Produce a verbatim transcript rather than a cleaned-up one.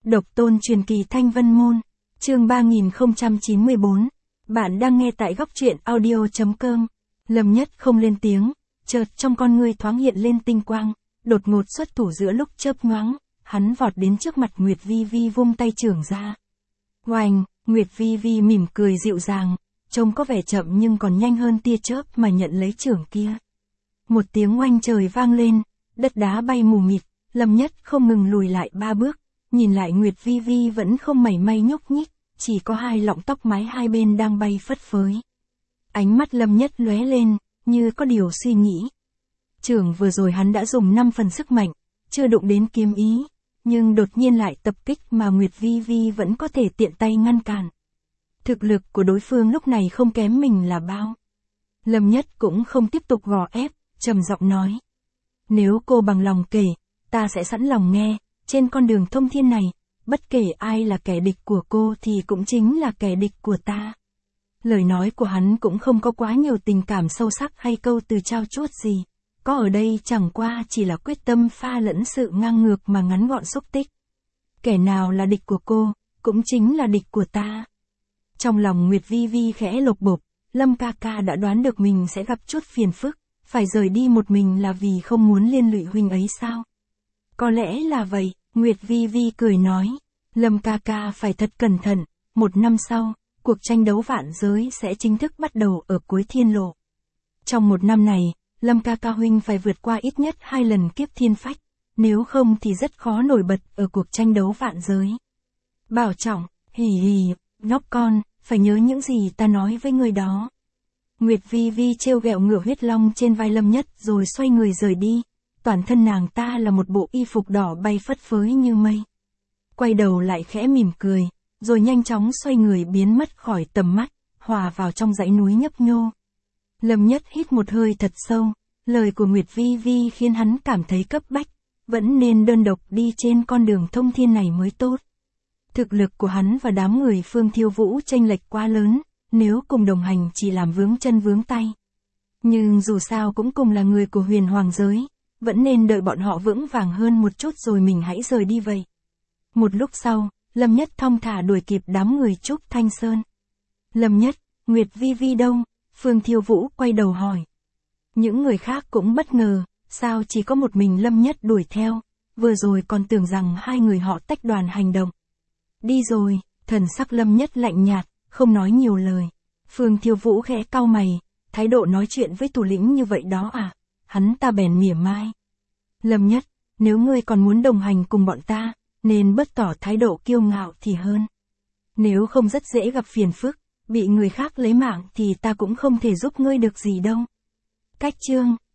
Độc tôn truyền kỳ Thanh Vân Môn, chương ba nghìn không trăm chín mươi bốn. Bạn đang nghe tại góc truyện audio.com. Lâm Nhất không lên tiếng, chợt trong con ngươi thoáng hiện lên tinh quang, đột ngột xuất thủ giữa lúc chớp nhoáng, hắn vọt đến trước mặt Nguyệt Vi Vi vung tay chưởng ra. Oanh, Nguyệt Vi Vi mỉm cười dịu dàng, trông có vẻ chậm nhưng còn nhanh hơn tia chớp mà nhận lấy chưởng kia. Một tiếng oanh trời vang lên, đất đá bay mù mịt, Lâm Nhất không ngừng lùi lại ba bước, nhìn lại Nguyệt Vi Vi vẫn không mảy may nhúc nhích, chỉ có hai lọng tóc mái hai bên đang bay phất phới. Ánh mắt Lâm Nhất lóe lên, như có điều suy nghĩ. Chưởng vừa rồi hắn đã dùng năm phần sức mạnh, chưa đụng đến kiếm ý, nhưng đột nhiên lại tập kích mà Nguyệt Vi Vi vẫn có thể tiện tay ngăn cản. Thực lực của đối phương lúc này không kém mình là bao. Lâm Nhất cũng không tiếp tục gò ép, trầm giọng nói. Nếu cô bằng lòng kể, ta sẽ sẵn lòng nghe, trên con đường thông thiên này, bất kể ai là kẻ địch của cô thì cũng chính là kẻ địch của ta. Lời nói của hắn cũng không có quá nhiều tình cảm sâu sắc hay câu từ trao chuốt gì, có ở đây chẳng qua chỉ là quyết tâm pha lẫn sự ngang ngược mà ngắn gọn xúc tích. Kẻ nào là địch của cô, cũng chính là địch của ta. Trong lòng Nguyệt Vi Vi khẽ lột bột, Lâm ca ca đã đoán được mình sẽ gặp chút phiền phức, phải rời đi một mình là vì không muốn liên lụy huynh ấy sao? Có lẽ là vậy, Nguyệt Vi Vi cười nói. Lâm ca ca phải thật cẩn thận, một năm sau, cuộc tranh đấu vạn giới sẽ chính thức bắt đầu ở cuối thiên lộ. Trong một năm này, Lâm ca ca huynh phải vượt qua ít nhất hai lần kiếp thiên phách, nếu không thì rất khó nổi bật ở cuộc tranh đấu vạn giới. Bảo trọng, hì hì, nhóc con, phải nhớ những gì ta nói với người đó. Nguyệt Vi Vi trêu ghẹo ngựa huyết long trên vai Lâm Nhất rồi xoay người rời đi, toàn thân nàng ta là một bộ y phục đỏ bay phất phới như mây. Quay đầu lại khẽ mỉm cười, rồi nhanh chóng xoay người biến mất khỏi tầm mắt, hòa vào trong dãy núi nhấp nhô. Lâm Nhất hít một hơi thật sâu, lời của Nguyệt Vi Vi khiến hắn cảm thấy cấp bách, vẫn nên đơn độc đi trên con đường thông thiên này mới tốt. Thực lực của hắn và đám người Phương Thiêu Vũ chênh lệch quá lớn, nếu cùng đồng hành chỉ làm vướng chân vướng tay. Nhưng dù sao cũng cùng là người của huyền hoàng giới, vẫn nên đợi bọn họ vững vàng hơn một chút rồi mình hãy rời đi vậy. Một lúc sau, Lâm Nhất thong thả đuổi kịp đám người Trúc Thanh Sơn. Lâm Nhất, Nguyệt Vi Vi đâu? Phương Thiêu Vũ quay đầu hỏi. Những người khác cũng bất ngờ, sao chỉ có một mình Lâm Nhất đuổi theo, vừa rồi còn tưởng rằng hai người họ tách đoàn hành động. Đi rồi, thần sắc Lâm Nhất lạnh nhạt, không nói nhiều lời. Phương Thiêu Vũ khẽ cau mày, thái độ nói chuyện với thủ lĩnh như vậy đó à? Hắn ta bèn mỉa mai. Lâm Nhất, nếu ngươi còn muốn đồng hành cùng bọn ta, nên bớt tỏ thái độ kiêu ngạo thì hơn. Nếu không rất dễ gặp phiền phức, bị người khác lấy mạng thì ta cũng không thể giúp ngươi được gì đâu. Cách chương